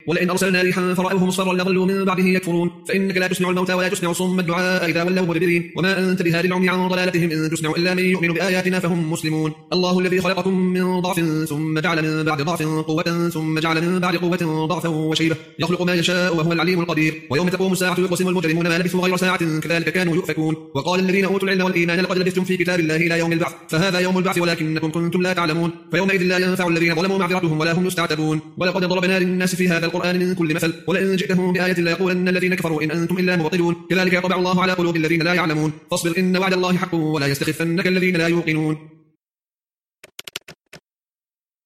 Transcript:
ولئن أرسلنا ريحا فرأوه مصفرا لظلوا من بعده يكفرون فإنك لا تسمع الموتى ولا تسمع صم الدعاء إذا ولوا مدبرين وما أنت بهاد العمي عن ضلالتهم إن تسمع إلا من يؤمن بآياتنا فهم مسلمون الله الذي خلقكم من ضعف ثم جعل من بعد ضعف قوة ثم جعل من بعد قوة ضعفا وشيبة يخلق ما يشاء وهو العليم القدير ويوم تقوم الساعة يقسم المجرمون ما لبثوا غير ساعة كذلك كانوا يؤفكون وقال الذين أوتوا العلم والإيمان لقد لبثتم في كتاب الله إلى يوم البعث فهذا يوم البعث ولكنكم كنتم لا تعلمون فيومئذ لا ينفع الذين ظلموا معذرتهم ولا هم يستعتبون ولقد ضربنا للناس في هذا القرآن من كل مثل ولئن جئتهم بآية ليقولن الذين كفروا إن أنتم إلا مبطلون كذلك يطبع الله على قلوب الذين لا يعلمون فاصبر إن وعد الله حق ولا يستخفنك الذين لا يوقنون